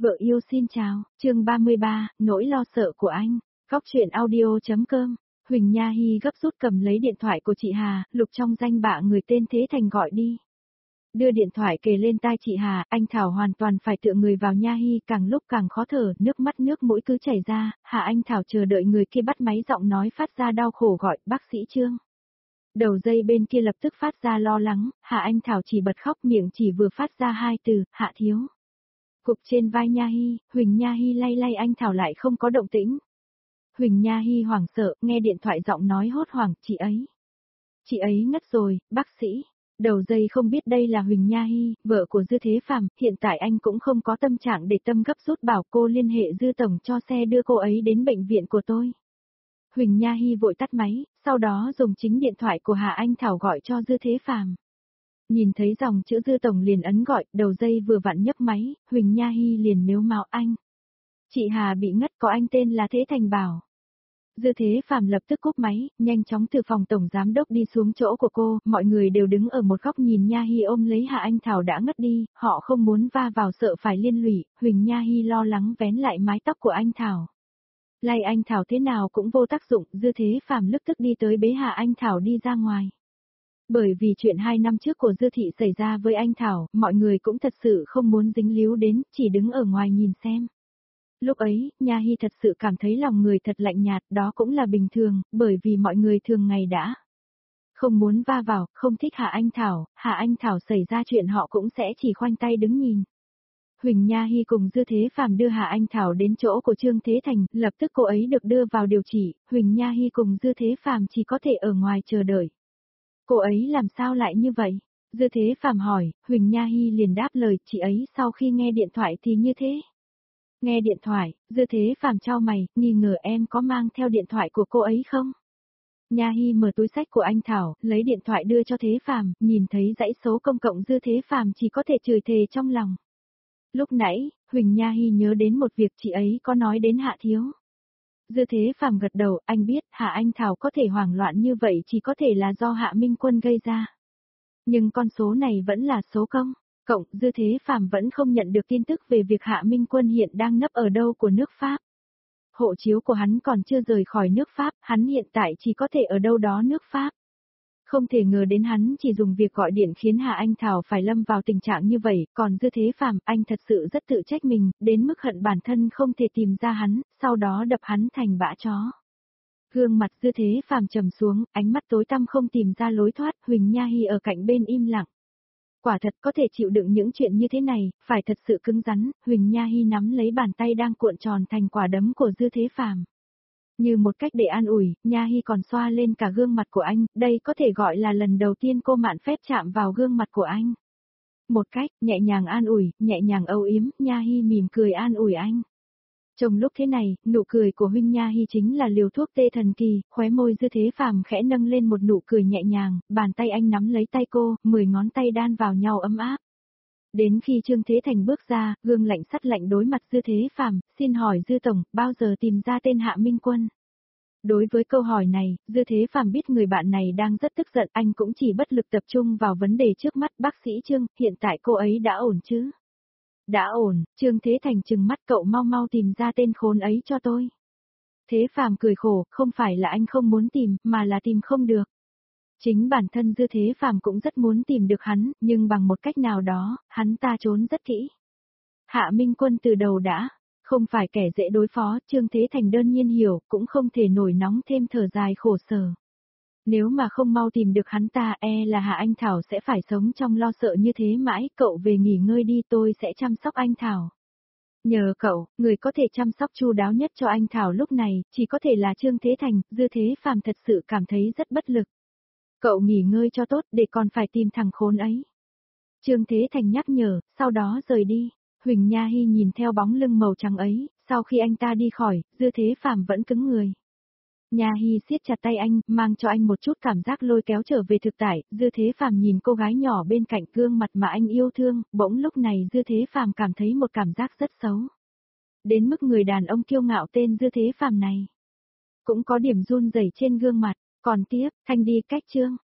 Vợ yêu xin chào, chương 33, nỗi lo sợ của anh. Góc truyện audio.com. Huỳnh Nha Hy gấp rút cầm lấy điện thoại của chị Hà, lục trong danh bạ người tên Thế Thành gọi đi. Đưa điện thoại kề lên tai chị Hà, anh Thảo hoàn toàn phải tựa người vào Nha Hy, càng lúc càng khó thở, nước mắt nước mũi cứ chảy ra. Hà Anh Thảo chờ đợi người kia bắt máy, giọng nói phát ra đau khổ gọi, bác sĩ Trương. Đầu dây bên kia lập tức phát ra lo lắng, Hà Anh Thảo chỉ bật khóc, miệng chỉ vừa phát ra hai từ, Hạ Thiếu. Cục trên vai Nha Hy, Huỳnh Nha Hy lay lay anh Thảo lại không có động tĩnh. Huỳnh Nha Hy hoảng sợ, nghe điện thoại giọng nói hốt hoảng, Chị ấy ngất rồi, bác sĩ. Đầu dây không biết đây là Huỳnh Nha Hy, vợ của Dư Thế Phàm, hiện tại anh cũng không có tâm trạng để tâm gấp rút bảo cô liên hệ Dư Tổng cho xe đưa cô ấy đến bệnh viện của tôi. Huỳnh Nha Hy vội tắt máy, sau đó dùng chính điện thoại của Hà Anh Thảo gọi cho Dư Thế Phàm. Nhìn thấy dòng chữ Dư Tổng liền ấn gọi, đầu dây vừa vặn nhấc máy, Huỳnh Nha Hy liền mếu máo anh. Chị Hà bị ngất, có anh tên là Thế Thành bảo. Dư Thế Phàm lập tức cúp máy, nhanh chóng từ phòng tổng giám đốc đi xuống chỗ của cô, mọi người đều đứng ở một góc nhìn Nha Hy ôm lấy Hà Anh Thảo đã ngất đi, họ không muốn va vào sợ phải liên lụy, Huỳnh Nha Hy lo lắng vén lại mái tóc của anh Thảo. Lay anh Thảo thế nào cũng vô tác dụng, Dư Thế Phàm lập tức đi tới bế Hà Anh Thảo đi ra ngoài. Bởi vì chuyện 2 năm trước của Dư Thị xảy ra với anh Thảo, mọi người cũng thật sự không muốn dính líu đến, chỉ đứng ở ngoài nhìn xem. Lúc ấy, Nha Hy thật sự cảm thấy lòng người thật lạnh nhạt, đó cũng là bình thường, bởi vì mọi người thường ngày đã không muốn va vào, không thích Hà Anh Thảo xảy ra chuyện họ cũng sẽ chỉ khoanh tay đứng nhìn. Huỳnh Nha Hy cùng Dư Thế Phàm đưa Hà Anh Thảo đến chỗ của Trương Thế Thành, lập tức cô ấy được đưa vào điều trị, Huỳnh Nha Hy cùng Dư Thế Phàm chỉ có thể ở ngoài chờ đợi. Cô ấy làm sao lại như vậy? Dư Thế Phàm hỏi, Huỳnh Nha Hy liền đáp lời, chị ấy sau khi nghe điện thoại thì như thế. Nghe điện thoại, Dư Thế Phàm chau mày, nghi ngờ em có mang theo điện thoại của cô ấy không? Nha Hy mở túi xách của anh Thảo, lấy điện thoại đưa cho Thế Phàm, nhìn thấy dãy số công cộng Dư Thế Phàm chỉ có thể chửi thề trong lòng. Lúc nãy, Huỳnh Nha Hy nhớ đến một việc chị ấy có nói đến Hạ Thiếu. Dư Thế Phàm gật đầu, anh biết Hạ Anh Thảo có thể hoảng loạn như vậy chỉ có thể là do Hạ Minh Quân gây ra. Nhưng con số này vẫn là số công. Cộng, Dư Thế Phàm vẫn không nhận được tin tức về việc Hạ Minh Quân hiện đang nấp ở đâu của nước Pháp. Hộ chiếu của hắn còn chưa rời khỏi nước Pháp, hắn hiện tại chỉ có thể ở đâu đó nước Pháp. Không thể ngờ đến hắn chỉ dùng việc gọi điện khiến Hà Anh Thảo phải lâm vào tình trạng như vậy, còn Dư Thế Phàm, anh thật sự rất tự trách mình, đến mức hận bản thân không thể tìm ra hắn, sau đó đập hắn thành bã chó. Gương mặt Dư Thế Phàm trầm xuống, ánh mắt tối tăm không tìm ra lối thoát, Huỳnh Nha Hy ở cạnh bên im lặng. Quả thật có thể chịu đựng những chuyện như thế này, phải thật sự cứng rắn, Huỳnh Nha Hy nắm lấy bàn tay đang cuộn tròn thành quả đấm của Dư Thế Phàm. Như một cách để an ủi, Nha Hy còn xoa lên cả gương mặt của anh, đây có thể gọi là lần đầu tiên cô mạn phép chạm vào gương mặt của anh. Một cách, nhẹ nhàng an ủi, nhẹ nhàng âu yếm, Nha Hy mỉm cười an ủi anh. Trong lúc thế này, nụ cười của Huỳnh Nha Hy chính là liều thuốc tê thần kỳ, khóe môi Dư Thế Phàm khẽ nâng lên một nụ cười nhẹ nhàng, bàn tay anh nắm lấy tay cô, 10 ngón tay đan vào nhau ấm áp. Đến khi Trương Thế Thành bước ra, gương lạnh sắt lạnh đối mặt Dư Thế Phàm, xin hỏi Dư Tổng, bao giờ tìm ra tên Hạ Minh Quân? Đối với câu hỏi này, Dư Thế Phàm biết người bạn này đang rất tức giận, anh cũng chỉ bất lực tập trung vào vấn đề trước mắt. Bác sĩ Trương, hiện tại cô ấy đã ổn chứ? Đã ổn, Trương Thế Thành trừng mắt, cậu mau mau tìm ra tên khốn ấy cho tôi. Thế Phàm cười khổ, không phải là anh không muốn tìm, mà là tìm không được. Chính bản thân Dư Thế Phàm cũng rất muốn tìm được hắn, nhưng bằng một cách nào đó, hắn ta trốn rất kỹ. Hạ Minh Quân từ đầu đã không phải kẻ dễ đối phó, Trương Thế Thành đơn nhiên hiểu, cũng không thể nổi nóng thêm thở dài khổ sở. Nếu mà không mau tìm được hắn ta, là Hạ Anh Thảo sẽ phải sống trong lo sợ như thế mãi, cậu về nghỉ ngơi đi, tôi sẽ chăm sóc anh Thảo. Nhờ cậu, người có thể chăm sóc chu đáo nhất cho anh Thảo lúc này, chỉ có thể là Trương Thế Thành. Dư Thế Phàm thật sự cảm thấy rất bất lực. Cậu nghỉ ngơi cho tốt, để còn phải tìm thằng khốn ấy. Trương Thế Thành nhắc nhở, sau đó rời đi. Huỳnh Nha Hy nhìn theo bóng lưng màu trắng ấy, sau khi anh ta đi khỏi, Dư Thế Phàm vẫn cứng người. Nha Hy siết chặt tay anh, mang cho anh một chút cảm giác lôi kéo trở về thực tại. Dư Thế Phàm nhìn cô gái nhỏ bên cạnh, gương mặt mà anh yêu thương, bỗng lúc này Dư Thế Phàm cảm thấy một cảm giác rất xấu. Đến mức người đàn ông kiêu ngạo tên Dư Thế Phàm này cũng có điểm run rẩy trên gương mặt. Còn tiếp, Thanh đi cách Trương